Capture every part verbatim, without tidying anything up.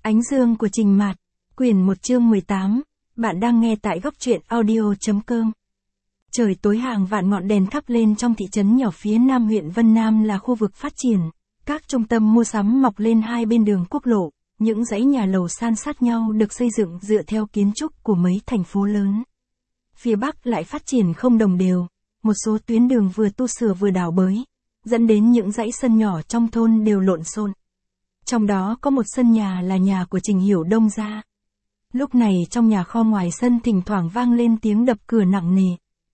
Ánh dương của Trình Mạt, quyển một chương mười tám, bạn đang nghe tại góc truyện audio.com. Trời tối hàng vạn ngọn đèn thắp lên trong thị trấn nhỏ phía nam huyện Vân Nam là khu vực phát triển. Các trung tâm mua sắm mọc lên hai bên đường quốc lộ, những dãy nhà lầu san sát nhau được xây dựng dựa theo kiến trúc của mấy thành phố lớn. Phía Bắc lại phát triển không đồng đều, một số tuyến đường vừa tu sửa vừa đào bới, dẫn đến những dãy sân nhỏ trong thôn đều lộn xộn. Trong đó có một sân nhà là nhà của Trình Hiểu Đông gia. Lúc này trong nhà kho ngoài sân thỉnh thoảng vang lên tiếng đập cửa nặng nề.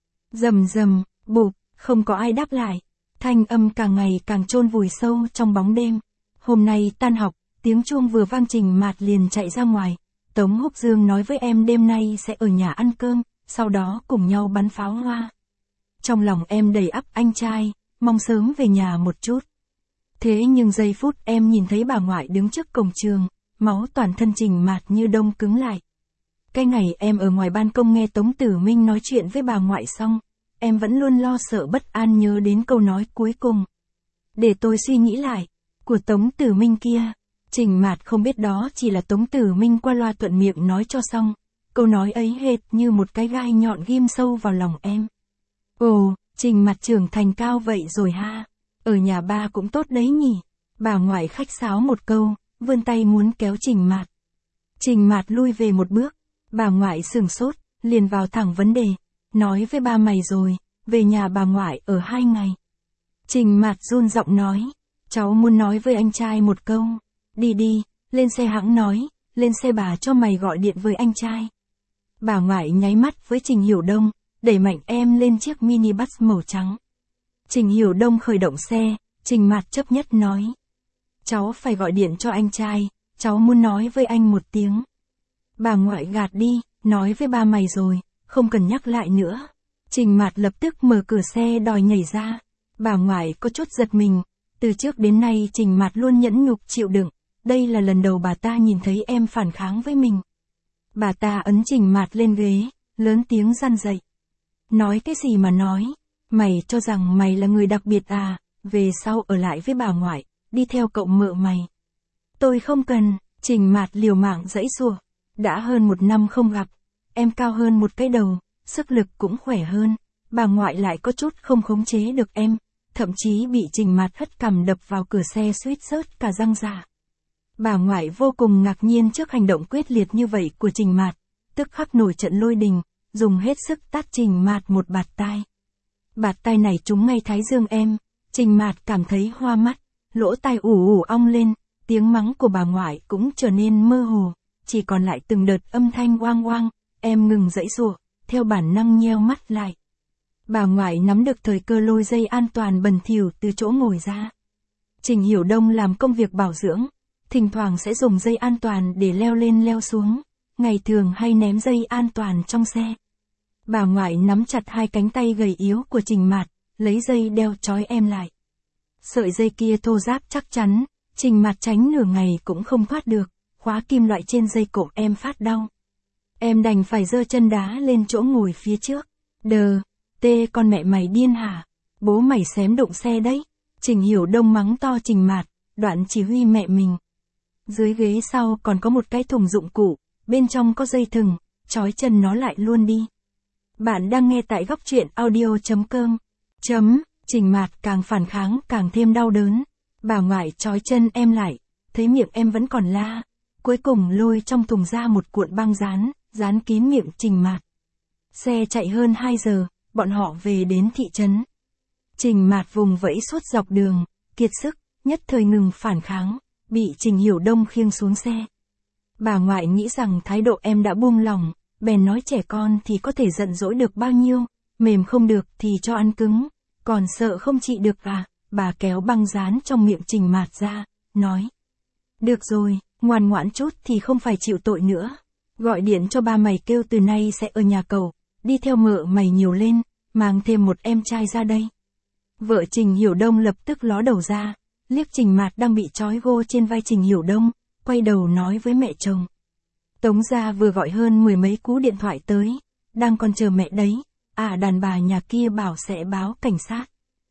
Rầm rầm, bụp, không có ai đáp lại. Thanh âm càng ngày càng chôn vùi sâu trong bóng đêm. Hôm nay tan học, tiếng chuông vừa vang Trình Mạt liền chạy ra ngoài. Tống Húc Dương nói với em đêm nay sẽ ở nhà ăn cơm, sau đó cùng nhau bắn pháo hoa. Trong lòng em đầy ắp anh trai, mong sớm về nhà một chút. Thế nhưng giây phút em nhìn thấy bà ngoại đứng trước cổng trường, máu toàn thân Trình Mạt như đông cứng lại. Cái ngày em ở ngoài ban công nghe Tống Tử Minh nói chuyện với bà ngoại xong, em vẫn luôn lo sợ bất an nhớ đến câu nói cuối cùng. Để tôi suy nghĩ lại, của Tống Tử Minh kia, Trình Mạt không biết đó chỉ là Tống Tử Minh qua loa thuận miệng nói cho xong, câu nói ấy hệt như một cái gai nhọn ghim sâu vào lòng em. Ồ, Trình Mạt trưởng thành cao vậy rồi ha. Ở nhà ba cũng tốt đấy nhỉ. Bà ngoại khách sáo một câu, vươn tay muốn kéo Trình Mạt. Trình Mạt lui về một bước, bà ngoại sửng sốt, liền vào thẳng vấn đề, nói với ba mày rồi, về nhà bà ngoại ở hai ngày. Trình Mạt run giọng nói, cháu muốn nói với anh trai một câu, đi đi, lên xe hãng nói, lên xe bà cho mày gọi điện với anh trai. Bà ngoại nháy mắt với Trình Hiểu Đông, đẩy mạnh em lên chiếc mini bus màu trắng. Trình Hiểu Đông khởi động xe, Trình Mạt chấp nhất nói. Cháu phải gọi điện cho anh trai, cháu muốn nói với anh một tiếng. Bà ngoại gạt đi, nói với ba mày rồi, không cần nhắc lại nữa. Trình Mạt lập tức mở cửa xe đòi nhảy ra. Bà ngoại có chút giật mình, từ trước đến nay Trình Mạt luôn nhẫn nhục chịu đựng, đây là lần đầu bà ta nhìn thấy em phản kháng với mình. Bà ta ấn Trình Mạt lên ghế, lớn tiếng răn dậy. Nói cái gì mà nói? Mày cho rằng mày là người đặc biệt à, về sau ở lại với bà ngoại, đi theo cậu mợ mày. Tôi không cần, Trình Mạt liều mạng giãy giụa. Đã hơn một năm không gặp, em cao hơn một cái đầu, sức lực cũng khỏe hơn, bà ngoại lại có chút không khống chế được em, thậm chí bị Trình Mạt hất cằm đập vào cửa xe suýt rớt cả răng rả. Bà ngoại vô cùng ngạc nhiên trước hành động quyết liệt như vậy của Trình Mạt, tức khắc nổi trận lôi đình, dùng hết sức tát Trình Mạt một bạt tai. Bạt tai này trúng ngay thái dương em, Trình Mạt cảm thấy hoa mắt, lỗ tai ù ù ong lên, tiếng mắng của bà ngoại cũng trở nên mơ hồ, chỉ còn lại từng đợt âm thanh oang oang, em ngừng giãy giụa, theo bản năng nheo mắt lại. Bà ngoại nắm được thời cơ lôi dây an toàn bẩn thỉu từ chỗ ngồi ra. Trình Hiểu Đông làm công việc bảo dưỡng, thỉnh thoảng sẽ dùng dây an toàn để leo lên leo xuống, ngày thường hay ném dây an toàn trong xe. Bà ngoại nắm chặt hai cánh tay gầy yếu của Trình Mạt, lấy dây đeo trói em lại. Sợi dây kia thô ráp chắc chắn, Trình Mạt tránh nửa ngày cũng không thoát được, khóa kim loại trên dây cổ em phát đau. Em đành phải giơ chân đá lên chỗ ngồi phía trước. Đờ, tê con mẹ mày điên hả? Bố mày xém đụng xe đấy. Trình Hiểu Đông mắng to Trình Mạt, đoạn chỉ huy mẹ mình. Dưới ghế sau còn có một cái thùng dụng cụ, bên trong có dây thừng, trói chân nó lại luôn đi. Bạn đang nghe tại góc truyện audio.com. Chấm, Trình Mạt càng phản kháng càng thêm đau đớn. Bà ngoại trói chân em lại, thấy miệng em vẫn còn la, cuối cùng lôi trong thùng ra một cuộn băng dán, dán kín miệng Trình Mạt. Xe chạy hơn hai giờ, bọn họ về đến thị trấn. Trình Mạt vùng vẫy suốt dọc đường, kiệt sức, nhất thời ngừng phản kháng, bị Trình Hiểu Đông khiêng xuống xe. Bà ngoại nghĩ rằng thái độ em đã buông lỏng, bèn nói trẻ con thì có thể giận dỗi được bao nhiêu, mềm không được thì cho ăn cứng, còn sợ không trị được à, bà kéo băng dán trong miệng Trình Mạt ra, nói. Được rồi, ngoan ngoãn chút thì không phải chịu tội nữa. Gọi điện cho ba mày kêu từ nay sẽ ở nhà cậu, đi theo mợ mày nhiều lên, mang thêm một em trai ra đây. Vợ Trình Hiểu Đông lập tức ló đầu ra, liếc Trình Mạt đang bị trói gô trên vai Trình Hiểu Đông, quay đầu nói với mẹ chồng. Tống gia vừa gọi hơn mười mấy cú điện thoại tới, đang còn chờ mẹ đấy, à đàn bà nhà kia bảo sẽ báo cảnh sát.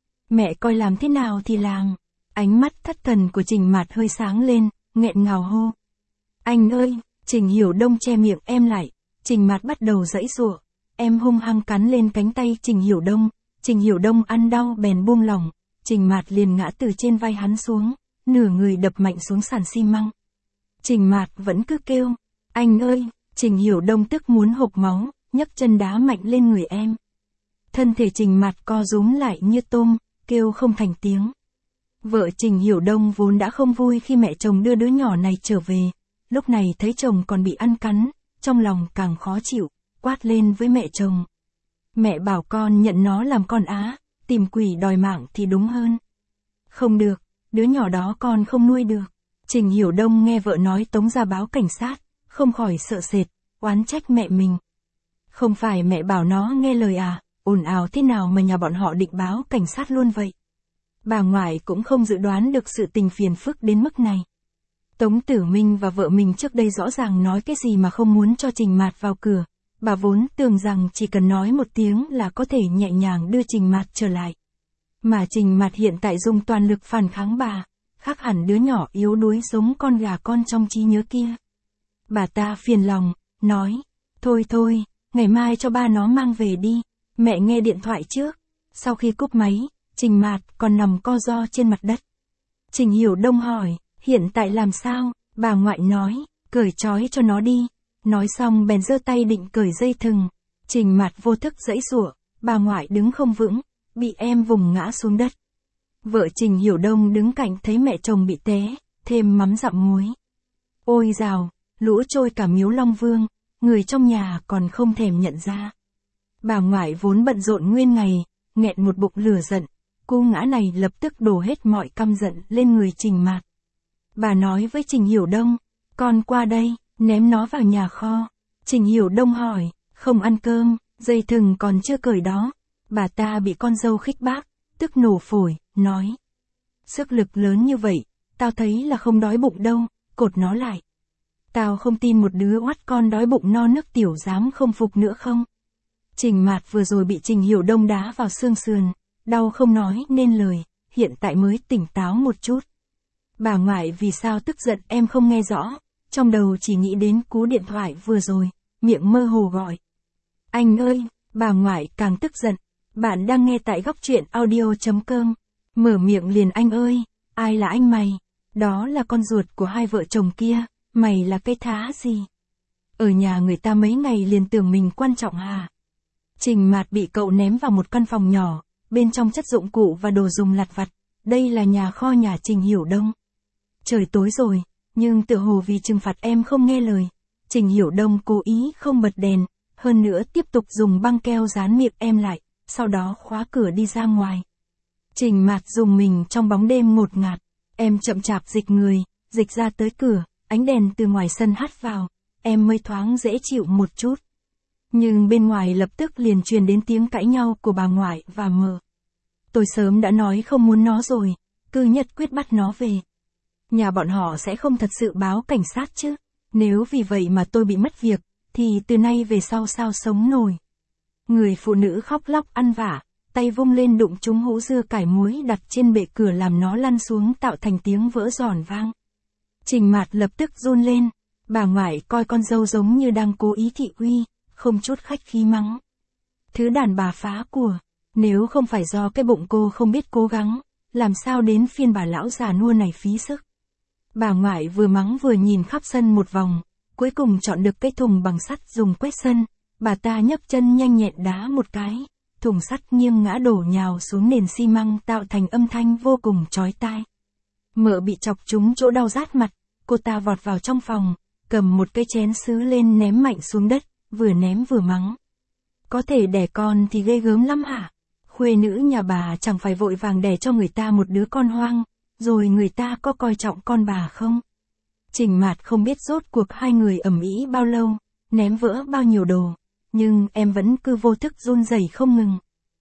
Mẹ coi làm thế nào thì làm. Ánh mắt thất thần của Trình Mạt hơi sáng lên, nghẹn ngào hô. Anh ơi, Trình Hiểu Đông che miệng em lại, Trình Mạt bắt đầu giãy giụa, em hung hăng cắn lên cánh tay Trình Hiểu Đông, Trình Hiểu Đông ăn đau bèn buông lỏng, Trình Mạt liền ngã từ trên vai hắn xuống, nửa người đập mạnh xuống sàn xi măng. Trình Mạt vẫn cứ kêu, anh ơi, Trình Hiểu Đông tức muốn hộc máu, nhấc chân đá mạnh lên người em. Thân thể Trình Mạt co rúm lại như tôm, kêu không thành tiếng. Vợ Trình Hiểu Đông vốn đã không vui khi mẹ chồng đưa đứa nhỏ này trở về, lúc này thấy chồng còn bị ăn cắn, trong lòng càng khó chịu, quát lên với mẹ chồng. Mẹ bảo con nhận nó làm con á, tìm quỷ đòi mạng thì đúng hơn. Không được, đứa nhỏ đó con không nuôi được. Trình Hiểu Đông nghe vợ nói tống ra báo cảnh sát, không khỏi sợ sệt, oán trách mẹ mình. Không phải mẹ bảo nó nghe lời à, ồn ào thế nào mà nhà bọn họ định báo cảnh sát luôn vậy. Bà ngoại cũng không dự đoán được sự tình phiền phức đến mức này. Tống Tử Minh và vợ mình trước đây rõ ràng nói cái gì mà không muốn cho Trình Mạt vào cửa. Bà vốn tưởng rằng chỉ cần nói một tiếng là có thể nhẹ nhàng đưa Trình Mạt trở lại. Mà Trình Mạt hiện tại dùng toàn lực phản kháng bà, khác hẳn đứa nhỏ yếu đuối giống con gà con trong trí nhớ kia. Bà ta phiền lòng, nói, thôi thôi, ngày mai cho ba nó mang về đi, mẹ nghe điện thoại trước. Sau khi cúp máy, Trình Mạt còn nằm co ro trên mặt đất. Trình Hiểu Đông hỏi, hiện tại làm sao? Bà ngoại nói, cởi trói cho nó đi. Nói xong bèn giơ tay định cởi dây thừng. Trình Mạt vô thức giãy giụa, bà ngoại đứng không vững, bị em vùng ngã xuống đất. Vợ Trình Hiểu Đông đứng cạnh thấy mẹ chồng bị té, thêm mắm dặm muối. Ôi dào, lũ trôi cả miếu Long Vương, người trong nhà còn không thèm nhận ra. Bà ngoại vốn bận rộn nguyên ngày, nghẹn một bụng lửa giận, cô ngã này lập tức đổ hết mọi căm giận lên người Trình Mạt. Bà nói với Trình Hiểu Đông, con qua đây, ném nó vào nhà kho. Trình Hiểu Đông hỏi, không ăn cơm, dây thừng còn chưa cởi đó. Bà ta bị con dâu khích bác, tức nổ phổi, nói. Sức lực lớn như vậy, tao thấy là không đói bụng đâu, cột nó lại. Tao không tin một đứa oắt con đói bụng no nước tiểu dám không phục nữa không. Trình Mạt vừa rồi bị Trình Hiểu Đông đá vào xương sườn, đau không nói nên lời, hiện tại mới tỉnh táo một chút. Bà ngoại vì sao tức giận em không nghe rõ, trong đầu chỉ nghĩ đến cú điện thoại vừa rồi, miệng mơ hồ gọi. Anh ơi, bà ngoại càng tức giận, bạn đang nghe tại góc truyện audio chấm com. Mở miệng liền anh ơi, ai là anh mày? Đó là con ruột của hai vợ chồng kia, mày là cái thá gì? Ở nhà người ta mấy ngày liền tưởng mình quan trọng hả? Trình Mạt bị cậu ném vào một căn phòng nhỏ, bên trong chất dụng cụ và đồ dùng lặt vặt, đây là nhà kho nhà Trình Hiểu Đông. Trời tối rồi, nhưng tựa hồ vì trừng phạt em không nghe lời, Trình Hiểu Đông cố ý không bật đèn, hơn nữa tiếp tục dùng băng keo dán miệng em lại, sau đó khóa cửa đi ra ngoài. Trình Mạt dùng mình trong bóng đêm ngột ngạt, em chậm chạp dịch người, dịch ra tới cửa, ánh đèn từ ngoài sân hắt vào, em mới thoáng dễ chịu một chút. Nhưng bên ngoài lập tức liền truyền đến tiếng cãi nhau của bà ngoại và mợ. Tôi sớm đã nói không muốn nó rồi, cứ nhất quyết bắt nó về. Nhà bọn họ sẽ không thật sự báo cảnh sát chứ, nếu vì vậy mà tôi bị mất việc, thì từ nay về sau sao sống nổi. Người phụ nữ khóc lóc ăn vả, tay vung lên đụng trúng hũ dưa cải muối đặt trên bệ cửa làm nó lăn xuống tạo thành tiếng vỡ giòn vang. Trình Mạt lập tức run lên, bà ngoại coi con dâu giống như đang cố ý thị uy, không chút khách khí mắng. Thứ đàn bà phá của, nếu không phải do cái bụng cô không biết cố gắng, làm sao đến phiên bà lão già nua này phí sức. Bà ngoại vừa mắng vừa nhìn khắp sân một vòng, cuối cùng chọn được cái thùng bằng sắt dùng quét sân, bà ta nhấc chân nhanh nhẹn đá một cái, thùng sắt nghiêng ngã đổ nhào xuống nền xi măng tạo thành âm thanh vô cùng chói tai. Mợ bị chọc trúng chỗ đau rát mặt, cô ta vọt vào trong phòng, cầm một cây chén sứ lên ném mạnh xuống đất, vừa ném vừa mắng. Có thể đẻ con thì ghê gớm lắm hả? Khuê nữ nhà bà chẳng phải vội vàng đẻ cho người ta một đứa con hoang, rồi người ta có coi trọng con bà không? Trình Mạt không biết rốt cuộc hai người ầm ĩ bao lâu, ném vỡ bao nhiêu đồ, nhưng em vẫn cứ vô thức run rẩy không ngừng.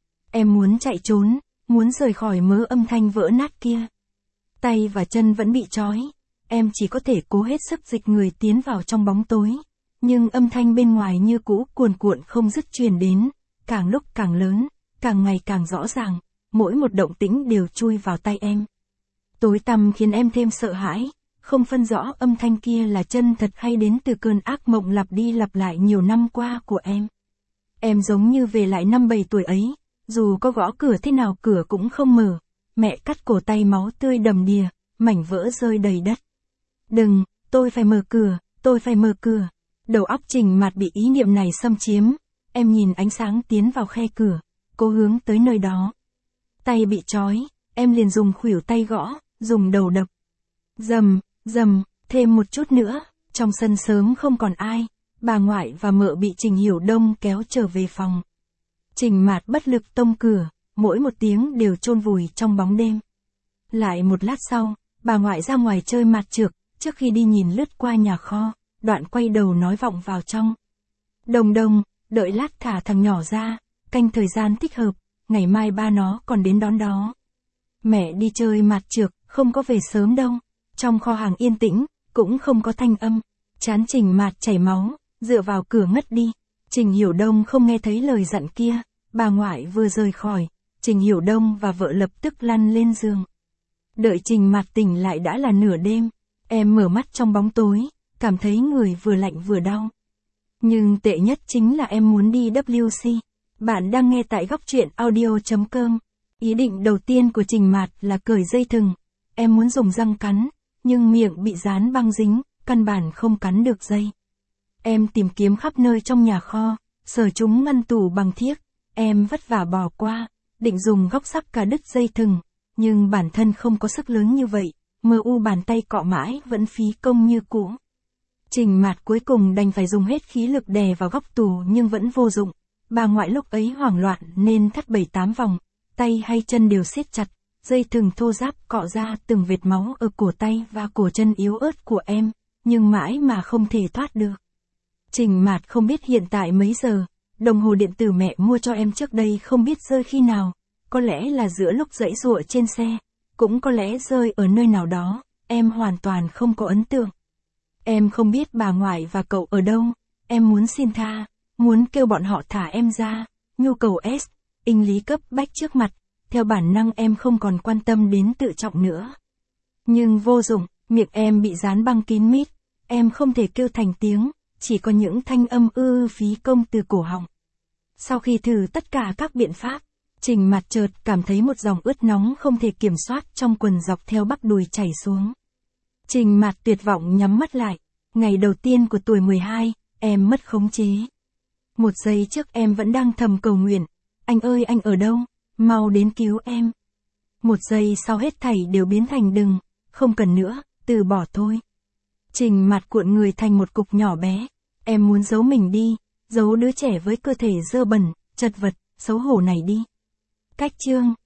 Em muốn chạy trốn, muốn rời khỏi mớ âm thanh vỡ nát kia. Tay và chân vẫn bị trói, em chỉ có thể cố hết sức dịch người tiến vào trong bóng tối, nhưng âm thanh bên ngoài như cũ cuồn cuộn không dứt truyền đến, càng lúc càng lớn, càng ngày càng rõ ràng, mỗi một động tĩnh đều chui vào tai em. Tối tăm khiến em thêm sợ hãi, không phân rõ âm thanh kia là chân thật hay đến từ cơn ác mộng lặp đi lặp lại nhiều năm qua của em. Em giống như về lại năm bảy tuổi ấy, dù có gõ cửa thế nào cửa cũng không mở. Mẹ cắt cổ tay máu tươi đầm đìa, mảnh vỡ rơi đầy đất. Đừng, tôi phải mở cửa, tôi phải mở cửa. Đầu óc Trình Mạt bị ý niệm này xâm chiếm. Em nhìn ánh sáng tiến vào khe cửa, cố hướng tới nơi đó. Tay bị trói, em liền dùng khuỷu tay gõ, dùng đầu đập. Dầm, dầm, thêm một chút nữa, trong sân sớm không còn ai. Bà ngoại và mợ bị Trình Hiểu Đông kéo trở về phòng. Trình Mạt bất lực tông cửa, mỗi một tiếng đều chôn vùi trong bóng đêm. Lại một lát sau, bà ngoại ra ngoài chơi mạt trược, trước khi đi nhìn lướt qua nhà kho, đoạn quay đầu nói vọng vào trong. Đồng Đồng, đợi lát thả thằng nhỏ ra, canh thời gian thích hợp, ngày mai ba nó còn đến đón đó. Mẹ đi chơi mạt trược, không có về sớm đâu. Trong kho hàng yên tĩnh, cũng không có thanh âm. Trán Trình Mạt chảy máu, dựa vào cửa ngất đi. Trình Hiểu Đông không nghe thấy lời dặn kia, bà ngoại vừa rời khỏi, Trình Hiểu Đông và vợ lập tức lăn lên giường. Đợi Trình Mạt tỉnh lại đã là nửa đêm, em mở mắt trong bóng tối, cảm thấy người vừa lạnh vừa đau. Nhưng tệ nhất chính là em muốn đi W C. Bạn đang nghe tại góc truyện audio chấm com. Ý định đầu tiên của Trình Mạt là cởi dây thừng. Em muốn dùng răng cắn, nhưng miệng bị dán băng dính, căn bản không cắn được dây. Em tìm kiếm khắp nơi trong nhà kho, sờ chúng ngăn tủ bằng thiếc. Em vất vả bỏ qua, định dùng góc sắc cà đứt dây thừng, nhưng bản thân không có sức lớn như vậy, mơ u bàn tay cọ mãi vẫn phí công như cũ. Trình Mạt cuối cùng đành phải dùng hết khí lực đè vào góc tủ nhưng vẫn vô dụng. Bà ngoại lúc ấy hoảng loạn nên thắt bảy tám vòng, tay hay chân đều siết chặt, dây thừng thô ráp cọ ra từng vệt máu ở cổ tay và cổ chân yếu ớt của em, nhưng mãi mà không thể thoát được. Trình Mạt không biết hiện tại mấy giờ, đồng hồ điện tử mẹ mua cho em trước đây không biết rơi khi nào, có lẽ là giữa lúc giãy giụa trên xe, cũng có lẽ rơi ở nơi nào đó, em hoàn toàn không có ấn tượng. Em không biết bà ngoại và cậu ở đâu, em muốn xin tha, muốn kêu bọn họ thả em ra, nhu cầu S, inh lý cấp bách trước mặt, theo bản năng em không còn quan tâm đến tự trọng nữa. Nhưng vô dụng, miệng em bị dán băng kín mít, em không thể kêu thành tiếng, chỉ có những thanh âm ư phí công từ cổ họng. Sau khi thử tất cả các biện pháp, Trình Mạt chợt cảm thấy một dòng ướt nóng không thể kiểm soát trong quần dọc theo bắp đùi chảy xuống. Trình Mạt tuyệt vọng nhắm mắt lại. Ngày đầu tiên của tuổi mười hai, em mất khống chế. Một giây trước em vẫn đang thầm cầu nguyện, anh ơi anh ở đâu, mau đến cứu em. Một giây sau hết thảy đều biến thành đừng, không cần nữa, từ bỏ thôi. Trình Mạt cuộn người thành một cục nhỏ bé, em muốn giấu mình đi, giấu đứa trẻ với cơ thể dơ bẩn, chật vật, xấu hổ này đi. Cách chương